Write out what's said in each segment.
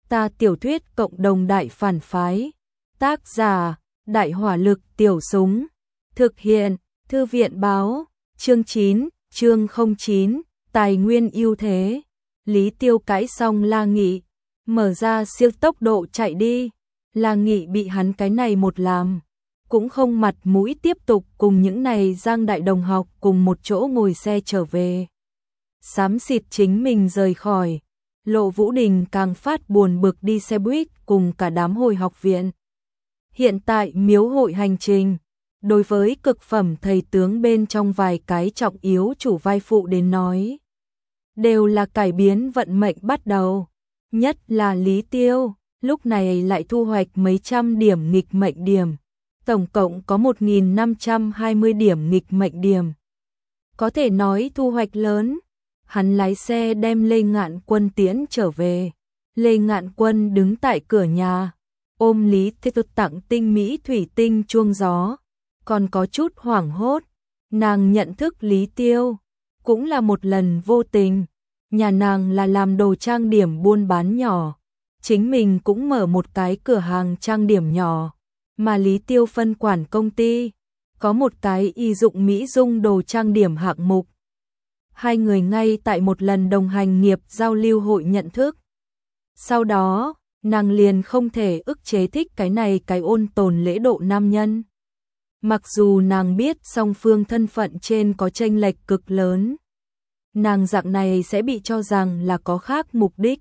Ta tiểu thuyết cộng đồng đại phản phái. Tác giả: Đại hỏa lực tiểu súng. Thực hiện: Thư viện báo. Chương 9, chương 09, tài nguyên ưu thế. Lý Tiêu cãi xong La Nghị, mở ra siêu tốc độ chạy đi. La Nghị bị hắn cái này một làm, cũng không mặt mũi tiếp tục cùng những này Giang đại đồng học cùng một chỗ ngồi xe trở về. Xám xịt chính mình rời khỏi. Lộ Vũ Đình càng phát buồn bực đi xe buýt cùng cả đám hồi học viện. Hiện tại miếu hội hành trình, đối với cực phẩm thầy tướng bên trong vài cái trọng yếu chủ vai phụ đến nói, đều là cải biến vận mệnh bắt đầu. Nhất là Lý Tiêu, lúc này lại thu hoạch mấy trăm điểm nghịch mệnh điểm. Tổng cộng có 1520 điểm nghịch mệnh điểm. Có thể nói thu hoạch lớn. Hắn lái xe đem Lê Ngạn Quân tiễn trở về. Lê Ngạn Quân đứng tại cửa nhà, ôm Lý Tiêu tặng tinh mỹ thủy tinh chuông gió, còn có chút hoảng hốt. Nàng nhận thức Lý Tiêu, cũng là một lần vô tình. Nhà nàng là làm đồ trang điểm buôn bán nhỏ, chính mình cũng mở một cái cửa hàng trang điểm nhỏ, mà Lý Tiêu phân quản công ty, có một cái y dụng mỹ dung đồ trang điểm hạng mục. Hai người ngay tại một lần đồng hành nghiệp giao lưu hội nhận thức. Sau đó, nàng liền không thể ức chế thích cái này cái ôn tồn lễ độ nam nhân. Mặc dù nàng biết song phương thân phận trên có chênh lệch cực lớn, nàng dạng này sẽ bị cho rằng là có khác mục đích,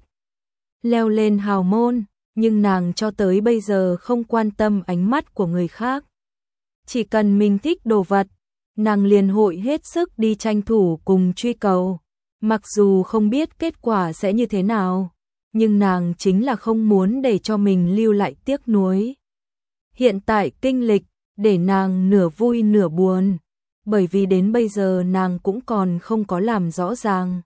leo lên hào môn, nhưng nàng cho tới bây giờ không quan tâm ánh mắt của người khác. Chỉ cần mình thích đồ vật, nàng liền hội hết sức đi tranh thủ cùng truy cầu. Mặc dù không biết kết quả sẽ như thế nào, nhưng nàng chính là không muốn để cho mình lưu lại tiếc nuối. Hiện tại kinh lịch để nàng nửa vui nửa buồn, bởi vì đến bây giờ nàng cũng còn không có làm rõ ràng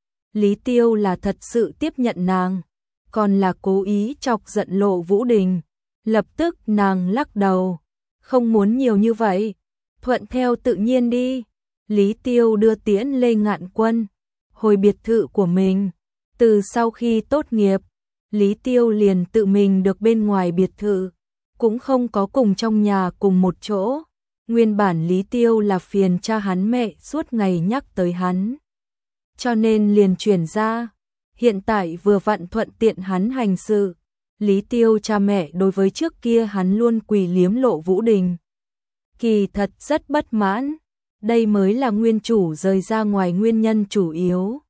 Lý Tiêu là thật sự tiếp nhận nàng, còn là cố ý chọc giận Lộ Vũ Đình. Lập tức nàng lắc đầu, không muốn nhiều như vậy, thuận theo tự nhiên đi. Lý Tiêu đưa tiễn Lê Ngạn Quân hồi biệt thự của mình. Từ sau khi tốt nghiệp, Lý Tiêu liền tự mình được bên ngoài biệt thự, cũng không có cùng trong nhà cùng một chỗ. Nguyên bản Lý Tiêu là phiền cha hắn mẹ suốt ngày nhắc tới hắn, cho nên liền chuyển ra. Hiện tại vừa vặn thuận tiện hắn hành sự. Lý Tiêu cha mẹ đối với trước kia hắn luôn quỳ liếm Lộ Vũ Đình, kỳ thật rất bất mãn. Đây mới là nguyên chủ rời ra ngoài nguyên nhân chủ yếu.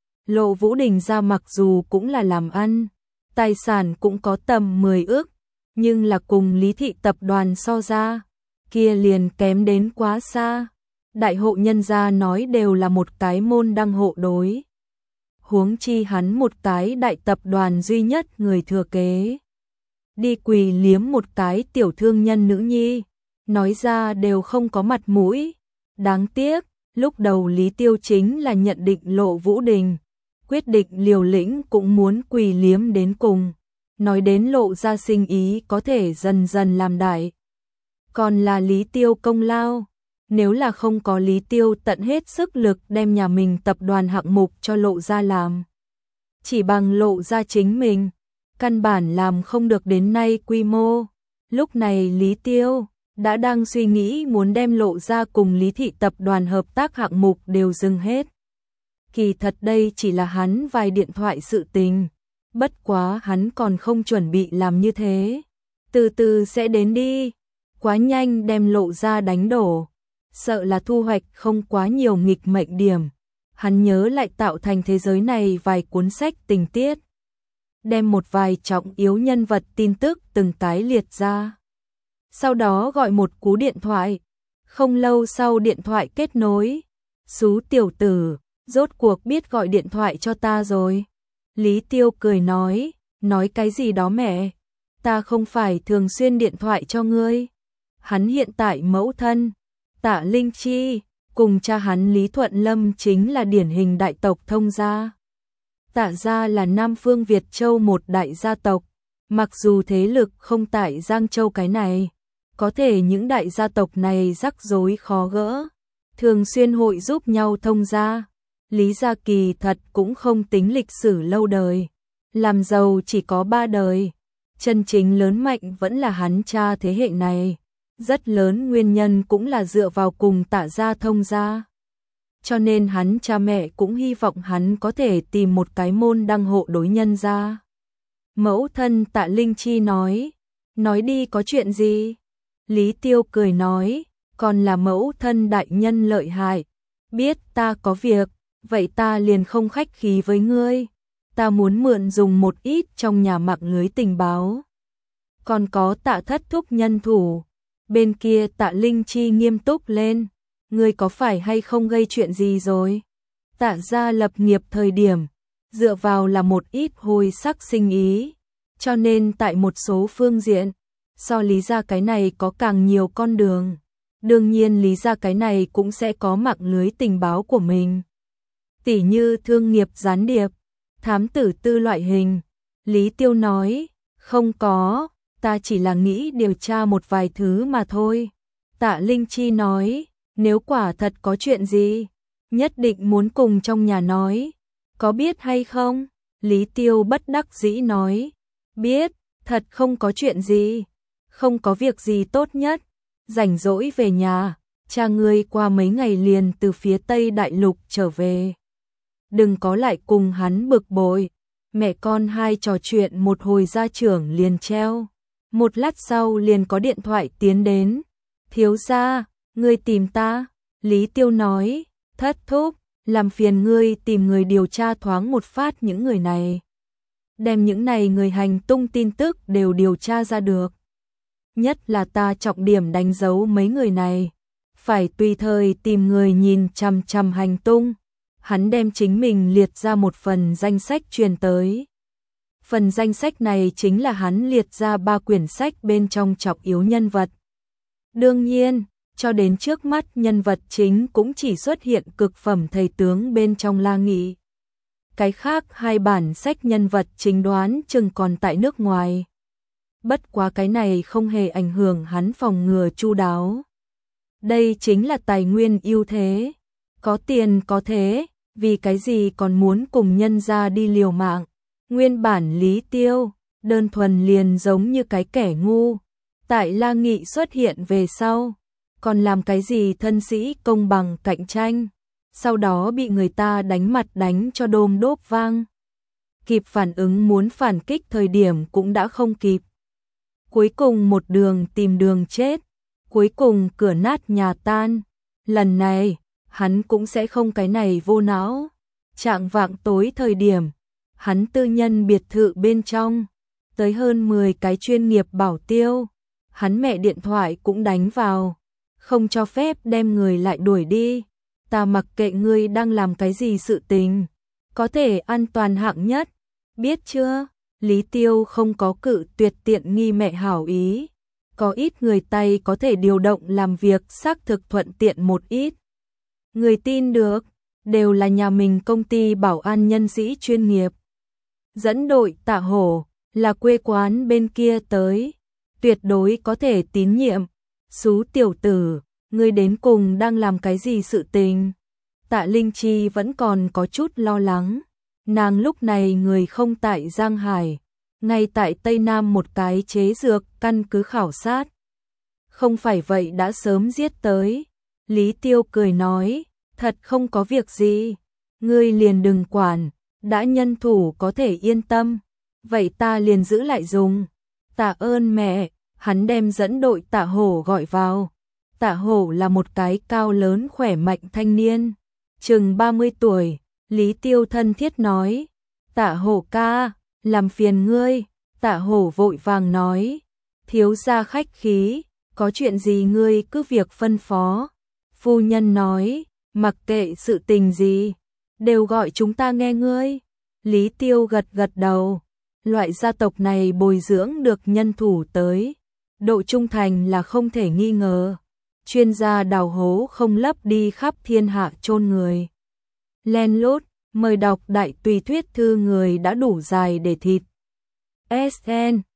Lộ Vũ Đình ra mặc dù cũng là làm ăn, tài sản cũng có tầm 10 ức, nhưng là cùng Lý thị tập đoàn so ra, kia liền kém đến quá xa. Đại hộ nhân gia nói đều là một cái môn đăng hộ đối, huống chi hắn một cái đại tập đoàn duy nhất người thừa kế, đi quỳ liếm một cái tiểu thương nhân nữ nhi, nói ra đều không có mặt mũi. Đáng tiếc, lúc đầu Lý Tiêu chính là nhận định Lộ Vũ Đình, quyết định liều lĩnh cũng muốn quỳ liếm đến cùng. Nói đến Lộ ra sinh ý có thể dần dần làm đại, còn là Lý Tiêu công lao. Nếu là không có Lý Tiêu tận hết sức lực đem nhà mình tập đoàn hạng mục cho Lộ ra làm, chỉ bằng Lộ ra chính mình, căn bản làm không được đến nay quy mô. Lúc này Lý Tiêu đã đang suy nghĩ muốn đem Lộ ra cùng Lý thị tập đoàn hợp tác hạng mục đều dừng hết. Kỳ thật đây chỉ là hắn vài điện thoại sự tình, bất quá hắn còn không chuẩn bị làm như thế. Từ từ sẽ đến đi, quá nhanh đem Lộ ra đánh đổ, sợ là thu hoạch không quá nhiều nghịch mệnh điểm. Hắn nhớ lại tạo thành thế giới này vài cuốn sách tình tiết, đem một vài trọng yếu nhân vật tin tức từng cái liệt ra. Sau đó gọi một cú điện thoại, không lâu sau điện thoại kết nối. Xú tiểu tử, rốt cuộc biết gọi điện thoại cho ta rồi. Lý Tiêu cười nói cái gì đó mẹ, ta không phải thường xuyên điện thoại cho ngươi. Hắn hiện tại mẫu thân Tạ Linh Chi cùng cha hắn Lý Thuận Lâm chính là điển hình đại tộc thông gia. Tạ gia là Nam Phương Việt Châu một đại gia tộc, mặc dù thế lực không tại Giang Châu cái này, có thể những đại gia tộc này rắc rối khó gỡ, thường xuyên hội giúp nhau thông gia. Lý gia kỳ thật cũng không tính lịch sử lâu đời, làm giàu chỉ có 3 đời. Chân chính lớn mạnh vẫn là hắn cha thế hệ này. Rất lớn nguyên nhân cũng là dựa vào cùng Tạ gia Thông gia. Cho nên hắn cha mẹ cũng hy vọng hắn có thể tìm một cái môn đăng hộ đối nhân gia. Mẫu thân Tạ Linh Chi nói đi có chuyện gì? Lý Tiêu cười nói, còn là mẫu thân đại nhân lợi hại, biết ta có việc, vậy ta liền không khách khí với ngươi. Ta muốn mượn dùng một ít trong nhà mạng lưới tình báo. Còn có Tạ thất thúc nhân thủ. Bên kia Tạ Linh Chi nghiêm túc lên, ngươi có phải hay không gây chuyện gì rồi? Tạ gia lập nghiệp thời điểm, dựa vào là một ít hồi sắc sinh ý, cho nên tại một số phương diện, so Lý gia cái này có càng nhiều con đường. Đương nhiên Lý gia cái này cũng sẽ có mạng lưới tình báo của mình. Tỉ như thương nghiệp gián điệp, thám tử tư loại hình. Lý Tiêu nói, không có, ta chỉ là nghĩ điều tra một vài thứ mà thôi. Tạ Linh Chi nói, nếu quả thật có chuyện gì, nhất định muốn cùng trong nhà nói, có biết hay không? Lý Tiêu bất đắc dĩ nói, biết, thật không có chuyện gì, không có việc gì tốt nhất, rảnh rỗi về nhà, cha ngươi qua mấy ngày liền từ phía Tây Đại Lục trở về. Đừng có lại cùng hắn bực bội, mẹ con hai trò chuyện một hồi gia trưởng liền treo. Một lát sau liền có điện thoại tiến đến, thiếu gia, ngươi tìm ta, Lý Tiêu nói, thất thúc, làm phiền ngươi tìm người điều tra thoáng một phát những người này. Đem những này người hành tung tin tức đều điều tra ra được. Nhất là ta trọng điểm đánh dấu mấy người này, phải tùy thời tìm người nhìn chằm chằm hành tung. Hắn đem chính mình liệt ra một phần danh sách truyền tới. Phần danh sách này chính là hắn liệt ra 3 quyển sách bên trong trọng yếu nhân vật. Đương nhiên, cho đến trước mắt nhân vật chính cũng chỉ xuất hiện cực phẩm thầy tướng bên trong La Nghị. Cái khác 2 bản sách nhân vật chính đoán chừng còn tại nước ngoài. Bất quá cái này không hề ảnh hưởng hắn phòng ngừa chu đáo. Đây chính là tài nguyên ưu thế. Có tiền có thế, vì cái gì còn muốn cùng nhân gia đi liều mạng. Nguyên bản Lý Tiêu, đơn thuần liền giống như cái kẻ ngu. Tại La Nghị xuất hiện về sau, còn làm cái gì thân sĩ công bằng cạnh tranh. Sau đó bị người ta đánh mặt đánh cho đôm đốp vang. Kịp phản ứng muốn phản kích thời điểm cũng đã không kịp. Cuối cùng một đường tìm đường chết, cuối cùng cửa nát nhà tan. Lần này, hắn cũng sẽ không cái này vô não. Trạng vạng tối thời điểm, hắn tư nhân biệt thự bên trong, tới hơn 10 cái chuyên nghiệp bảo tiêu. Hắn mẹ điện thoại cũng đánh vào, không cho phép đem người lại đuổi đi. Ta mặc kệ ngươi đang làm cái gì sự tình, có thể an toàn hạng nhất, biết chưa? Lý Tiêu không có cự tuyệt tiện nghi mẹ hảo ý. Có ít người Tây có thể điều động làm việc xác thực thuận tiện một ít. Người tin được, đều là nhà mình công ty bảo an nhân sĩ chuyên nghiệp. Dẫn đội Tạ Hổ, là quê quán bên kia tới, tuyệt đối có thể tín nhiệm. Xú tiểu tử, ngươi đến cùng đang làm cái gì sự tình? Tạ Linh Chi vẫn còn có chút lo lắng. Nàng lúc này người không tại Giang Hải, ngay tại Tây Nam một cái chế dược căn cứ khảo sát. Không phải vậy đã sớm giết tới. Lý Tiêu cười nói, thật không có việc gì, ngươi liền đừng quản, đã nhân thủ có thể yên tâm, vậy ta liền giữ lại dùng. Tạ ơn mẹ. Hắn đem dẫn đội Tạ Hổ gọi vào. Tạ Hổ là một cái cao lớn khỏe mạnh thanh niên, chừng 30 tuổi. Lý Tiêu thân thiết nói, Tạ Hổ ca, làm phiền ngươi. Tạ Hổ vội vàng nói, thiếu gia khách khí, có chuyện gì ngươi cứ việc phân phó. Phu nhân nói, mặc kệ sự tình gì, đều gọi chúng ta nghe ngươi. Lý Tiêu gật gật đầu, loại gia tộc này bồi dưỡng được nhân thủ tới, độ trung thành là không thể nghi ngờ. Chuyên gia đào hố không lấp đi khắp thiên hạ chôn người. Len lút, mời đọc đại tùy thuyết thư người đã đủ dài để thịt. SN